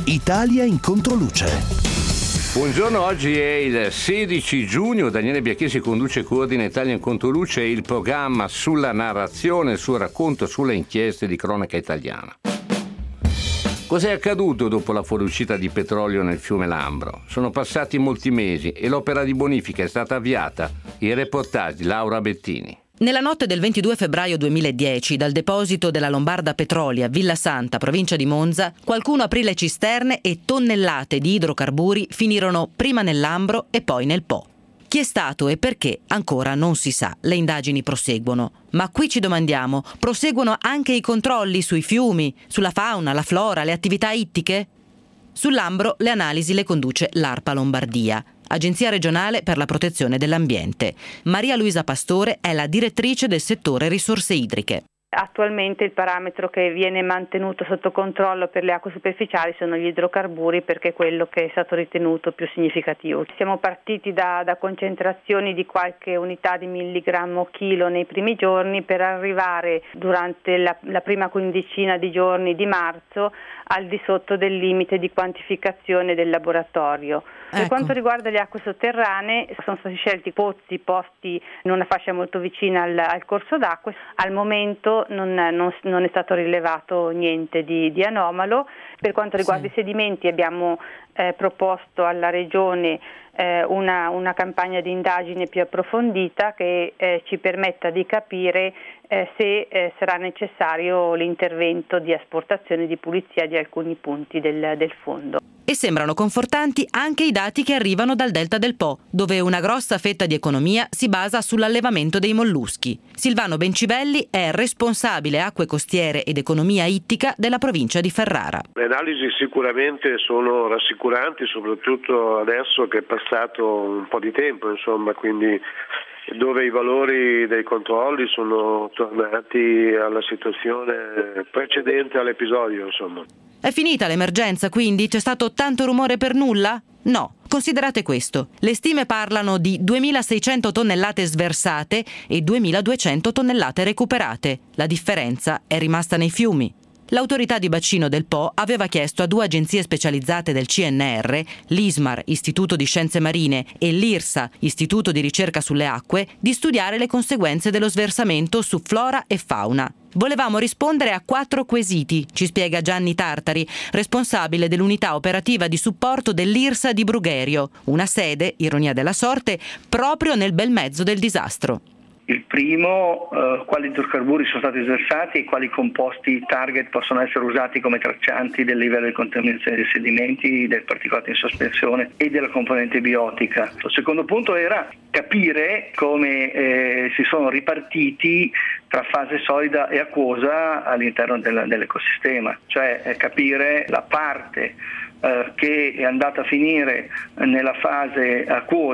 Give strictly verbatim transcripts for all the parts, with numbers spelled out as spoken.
Italia in controluce. Buongiorno, oggi è il sedici giugno, Daniele Biacchesi conduce e coordina Italia in Controluce, il programma sulla narrazione, il suo racconto sulle inchieste di cronaca italiana. Cos'è accaduto dopo la fuoriuscita di petrolio nel fiume Lambro? Sono passati molti mesi e l'opera di bonifica è stata avviata. Il reportage di Laura Bettini. Nella notte del ventidue febbraio duemiladieci, dal deposito della Lombarda Petroli a Villa Santa, provincia di Monza, qualcuno aprì le cisterne e tonnellate di idrocarburi finirono prima nel Lambro e poi nel Po. Chi è stato e perché ancora non si sa, le indagini proseguono. Ma qui ci domandiamo, proseguono anche i controlli sui fiumi, sulla fauna, la flora, le attività ittiche? Sul Lambro le analisi le conduce l'ARPA Lombardia, Agenzia regionale per la protezione dell'ambiente. Maria Luisa Pastore è la direttrice del settore risorse idriche. Attualmente il parametro che viene mantenuto sotto controllo per le acque superficiali sono gli idrocarburi, perché è quello che è stato ritenuto più significativo. Siamo partiti da, da concentrazioni di qualche unità di milligrammo chilo nei primi giorni per arrivare durante la, la prima quindicina di giorni di marzo al di sotto del limite di quantificazione del laboratorio. Per ecco. quanto riguarda le acque sotterranee, sono stati scelti pozzi posti in una fascia molto vicina al, al corso d'acqua. Al momento non, non, non è stato rilevato niente di, di anomalo. Per quanto riguarda sì. i sedimenti, abbiamo eh, proposto alla Regione eh, una, una campagna di indagine più approfondita che eh, ci permetta di capire eh, se eh, sarà necessario l'intervento di asportazione e di pulizia di alcuni punti del, del fondo. E sembrano confortanti anche i dati che arrivano dal delta del Po, dove una grossa fetta di economia si basa sull'allevamento dei molluschi. Silvano Bencivelli è responsabile acque costiere ed economia ittica della provincia di Ferrara. Le analisi sicuramente sono rassicuranti, soprattutto adesso che è passato un po' di tempo, insomma, quindi dove i valori dei controlli sono tornati alla situazione precedente all'episodio, insomma. È finita l'emergenza, quindi? C'è stato tanto rumore per nulla? No. Considerate questo. Le stime parlano di duemilaseicento tonnellate sversate e duemiladuecento tonnellate recuperate. La differenza è rimasta nei fiumi. L'autorità di bacino del Po aveva chiesto a due agenzie specializzate del C N R, l'ISMAR, Istituto di Scienze Marine, e l'IRSA, Istituto di Ricerca sulle Acque, di studiare le conseguenze dello sversamento su flora e fauna. Volevamo rispondere a quattro quesiti, ci spiega Gianni Tartari, responsabile dell'unità operativa di supporto dell'IRSA di Brugherio, una sede, ironia della sorte, proprio nel bel mezzo del disastro. Il primo, eh, quali idrocarburi sono stati sversati e quali composti target possono essere usati come traccianti del livello di contaminazione dei sedimenti, del particolato in sospensione e della componente biotica. Il secondo punto era capire come eh, si sono ripartiti tra fase solida e acquosa all'interno del, dell'ecosistema, cioè eh, capire la parte eh, che è andata a finire nella fase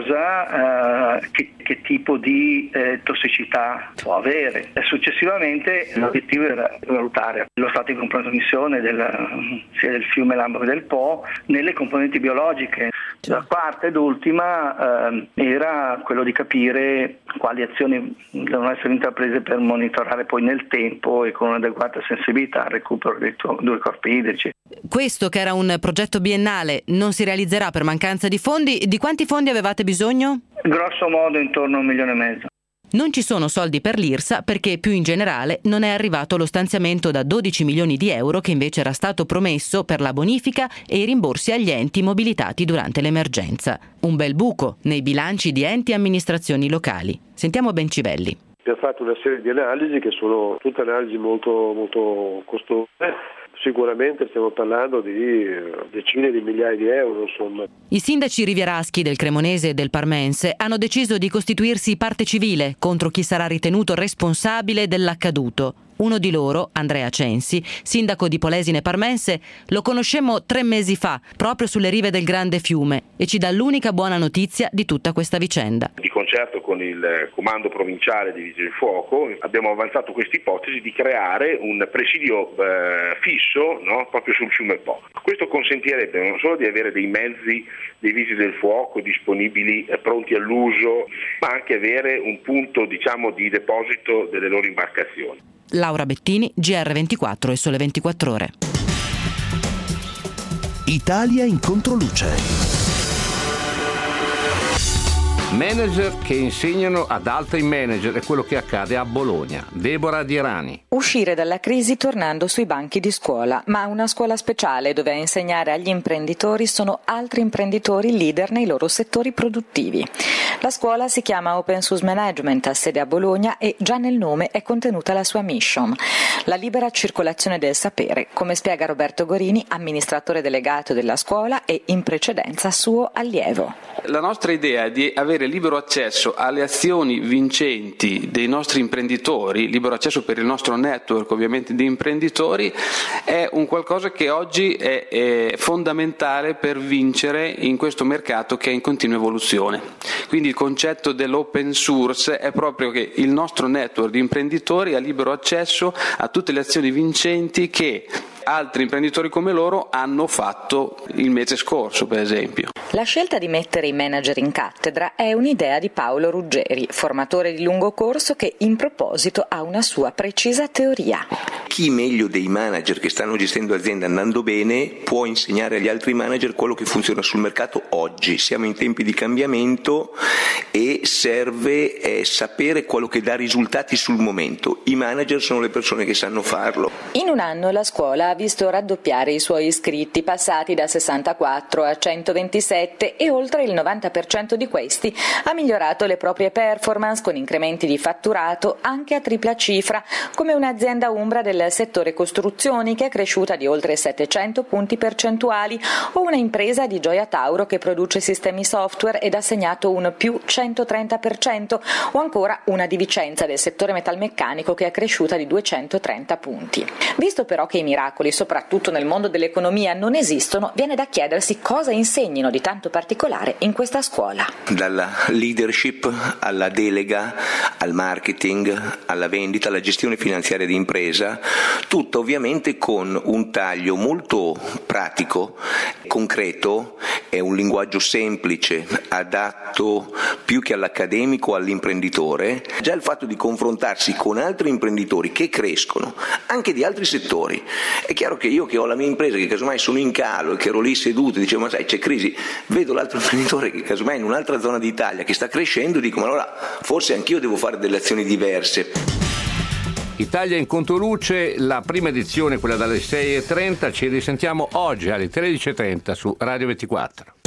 acquosa, eh, che, che tipo di eh, tossicità può avere. E successivamente l'obiettivo era valutare lo stato di compromissione del, sia del fiume Lambro che del Po nelle componenti biologiche. La quarta ed ultima eh, era quello di capire quali azioni devono essere intraprese per monitorare poi nel tempo e con un'adeguata sensibilità al recupero dei due corpi idrici. Questo, che era un progetto biennale, non si realizzerà per mancanza di fondi. Di quanti fondi avevate bisogno? Grosso modo intorno a un milione e mezzo. Non ci sono soldi per l'IRSA perché più in generale non è arrivato lo stanziamento da dodici milioni di euro che invece era stato promesso per la bonifica e i rimborsi agli enti mobilitati durante l'emergenza. Un bel buco nei bilanci di enti e amministrazioni locali. Sentiamo Bencivelli. Abbiamo fatto una serie di analisi che sono tutte analisi molto, molto costose. Sicuramente stiamo parlando di decine di migliaia di euro, insomma. I sindaci rivieraschi del Cremonese e del Parmense hanno deciso di costituirsi parte civile contro chi sarà ritenuto responsabile dell'accaduto. Uno di loro, Andrea Censi, sindaco di Polesine Parmense, lo conoscemmo tre mesi fa, proprio sulle rive del grande fiume, e ci dà l'unica buona notizia di tutta questa vicenda. Di concerto con il comando provinciale dei Vigili del Fuoco abbiamo avanzato questa ipotesi di creare un presidio eh, fisso, no, proprio sul fiume Po. Questo consentirebbe non solo di avere dei mezzi dei Vigili del Fuoco disponibili, eh, pronti all'uso, ma anche avere un punto, diciamo, di deposito delle loro imbarcazioni. Laura Bettini, G R ventiquattro e Sole ventiquattro Ore. Italia in controluce. Manager che insegnano ad altri manager è quello che accade a Bologna. Deborah Dierani. Uscire dalla crisi tornando sui banchi di scuola, ma una scuola speciale dove a insegnare agli imprenditori sono altri imprenditori leader nei loro settori produttivi. La scuola si chiama Open Source Management, ha sede a Bologna e già nel nome è contenuta la sua mission, la libera circolazione del sapere, come spiega Roberto Gorini, amministratore delegato della scuola e in precedenza suo allievo. La nostra idea è di avere libero accesso alle azioni vincenti dei nostri imprenditori, libero accesso per il nostro network ovviamente di imprenditori, è un qualcosa che oggi è, è fondamentale per vincere in questo mercato che è in continua evoluzione. Quindi il concetto dell'open source è proprio che il nostro network di imprenditori ha libero accesso a tutte le azioni vincenti che altri imprenditori come loro hanno fatto il mese scorso, per esempio. La scelta di mettere i manager in cattedra è un'idea di Paolo Ruggeri, formatore di lungo corso che in proposito ha una sua precisa teoria. Chi meglio dei manager che stanno gestendo aziende andando bene può insegnare agli altri manager quello che funziona sul mercato oggi. Siamo in tempi di cambiamento e serve eh, sapere quello che dà risultati sul momento. I manager sono le persone che sanno farlo. In un anno la scuola ha visto raddoppiare i suoi iscritti, passati da sessantaquattro a centoventisette, e oltre il novanta per cento di questi ha migliorato le proprie performance con incrementi di fatturato anche a tripla cifra, come un'azienda umbra del settore costruzioni che è cresciuta di oltre settecento punti percentuali, o una impresa di Gioia Tauro che produce sistemi software ed ha segnato un più centotrenta per cento, o ancora una di Vicenza del settore metalmeccanico che è cresciuta di duecentotrenta punti. Visto però che i miracoli, soprattutto nel mondo dell'economia, non esistono, viene da chiedersi cosa insegnino di tanto particolare in questa scuola. Dalla leadership alla delega, al marketing, alla vendita, alla gestione finanziaria di impresa, tutto ovviamente con un taglio molto pratico, concreto, è un linguaggio semplice, adatto più che all'accademico all'imprenditore. Già il fatto di confrontarsi con altri imprenditori che crescono, anche di altri settori. È chiaro che io che ho la mia impresa, che casomai sono in calo e che ero lì seduto e dicevo ma sai c'è crisi, vedo l'altro imprenditore che casomai in un'altra zona d'Italia che sta crescendo e dico ma allora forse anch'io devo fare delle azioni diverse. Italia in Controluce, la prima edizione, quella dalle sei e trenta, ci risentiamo oggi alle tredici e trenta su Radio ventiquattro.